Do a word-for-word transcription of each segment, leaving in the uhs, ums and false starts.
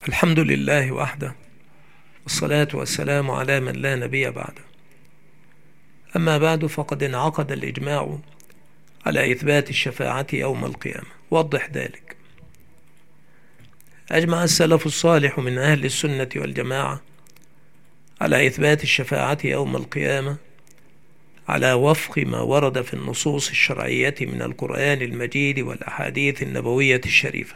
الحمد لله وحده، والصلاة والسلام على من لا نبي بعده. أما بعد، فقد انعقد الإجماع على إثبات الشفاعة يوم القيامة. وضح ذلك. أجمع السلف الصالح من أهل السنة والجماعة على إثبات الشفاعة يوم القيامة على وفق ما ورد في النصوص الشرعية من القرآن المجيد والأحاديث النبوية الشريفة،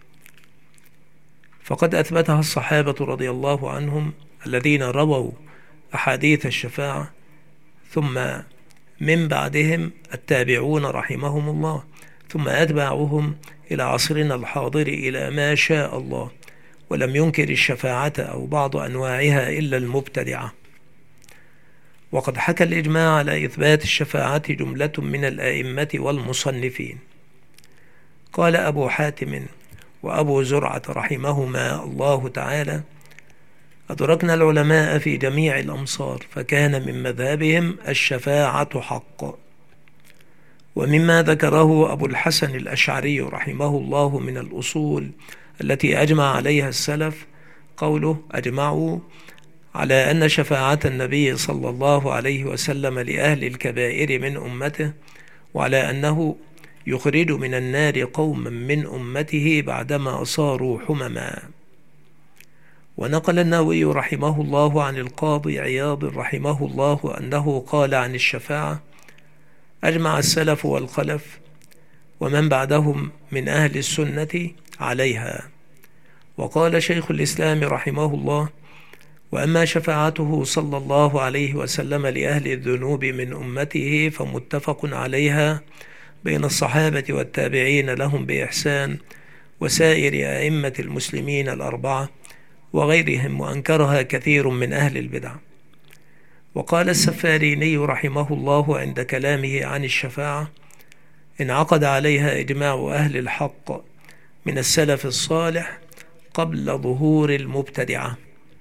فقد أثبتها الصحابة رضي الله عنهم الذين رووا أحاديث الشفاعة، ثم من بعدهم التابعون رحمهم الله، ثم أتباعهم إلى عصرنا الحاضر إلى ما شاء الله، ولم ينكر الشفاعة أو بعض أنواعها إلا المبتدعة. وقد حكى الإجماع على إثبات الشفاعة جملة من الآئمة والمصنفين. قال أبو حاتم وأبو زرعة رحمهما الله تعالى: أدركنا العلماء في جميع الأمصار، فكان من مذهبهم الشفاعة حق. ومما ذكره أبو الحسن الأشعري رحمه الله من الأصول التي أجمع عليها السلف قوله: أجمعوا على أن شفاعة النبي صلى الله عليه وسلم لأهل الكبائر من أمته، وعلى أنه يخرج من النار قوما من أمته بعدما صاروا حمما. ونقل النووي رحمه الله عن القاضي عياض رحمه الله أنه قال عن الشفاعة: أجمع السلف والخلف ومن بعدهم من أهل السنة عليها. وقال شيخ الإسلام رحمه الله: وأما شفاعته صلى الله عليه وسلم لأهل الذنوب من أمته فمتفق عليها بين الصحابة والتابعين لهم بإحسان وسائر أئمة المسلمين الأربعة وغيرهم، وأنكرها كثير من أهل البدع. وقال السفاريني رحمه الله عند كلامه عن الشفاعة: انعقد عليها إجماع أهل الحق من السلف الصالح قبل ظهور المبتدعة.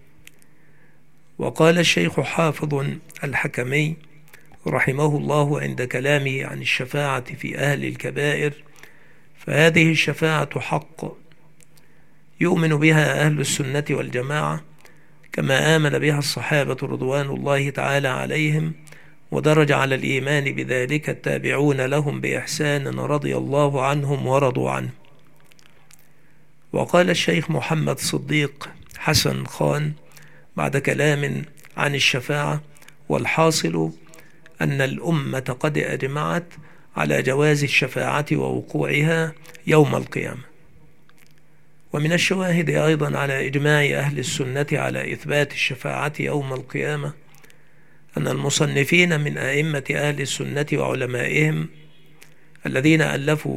وقال الشيخ حافظ الحكمي رحمه الله عند كلامه عن الشفاعة في أهل الكبائر: فهذه الشفاعة حق يؤمن بها أهل السنة والجماعة كما آمن بها الصحابة رضوان الله تعالى عليهم، ودرج على الإيمان بذلك التابعون لهم بإحسان رضي الله عنهم ورضوا عنه. وقال الشيخ محمد صديق حسن خان بعد كلام عن الشفاعة: والحاصل أن الأمة قد أجمعت على جواز الشفاعة ووقوعها يوم القيامة. ومن الشواهد أيضا على إجماع أهل السنة على إثبات الشفاعة يوم القيامة أن المصنفين من أئمة أهل السنة وعلمائهم الذين ألفوا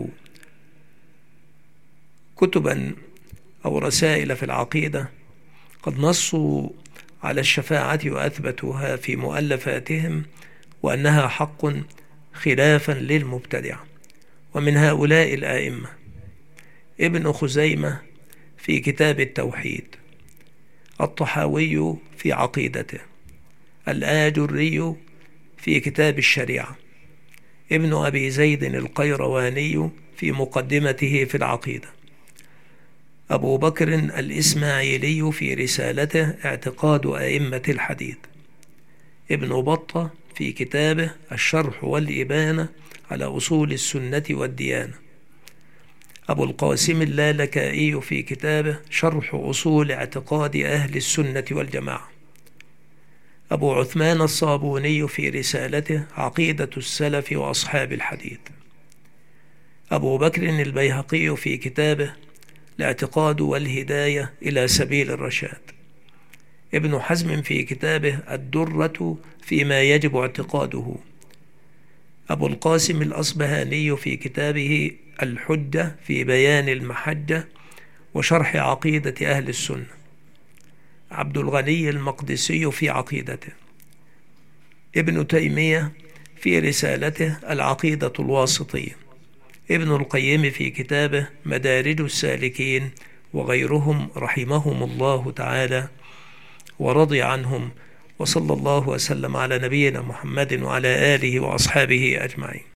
كتبا أو رسائل في العقيدة قد نصوا على الشفاعة وأثبتوها في مؤلفاتهم وأنها حق خلافا للمبتدع. ومن هؤلاء الآئمة ابن خزيمة في كتاب التوحيد، الطحاوي في عقيدته، الآجري في كتاب الشريعة، ابن أبي زيد القيرواني في مقدمته في العقيدة، أبو بكر الإسماعيلي في رسالته اعتقاد أئمة الحديث، ابن بطة في كتابه الشرح والإبانة على أصول السنة والديانة، أبو القاسم اللالكائي في كتابه شرح أصول اعتقاد أهل السنة والجماعة، أبو عثمان الصابوني في رسالته عقيدة السلف وأصحاب الحديث، أبو بكر البيهقي في كتابه الاعتقاد والهداية إلى سبيل الرشاد، ابن حزم في كتابه الدرة فيما يجب اعتقاده، أبو القاسم الأصبهاني في كتابه الحجة في بيان المحجة وشرح عقيدة أهل السنة، عبد الغني المقدسي في عقيدته، ابن تيمية في رسالته العقيدة الواسطية، ابن القيم في كتابه مدارج السالكين، وغيرهم رحمهم الله تعالى ورضي عنهم. وصلى الله وسلم على نبينا محمد وعلى آله وأصحابه أجمعين.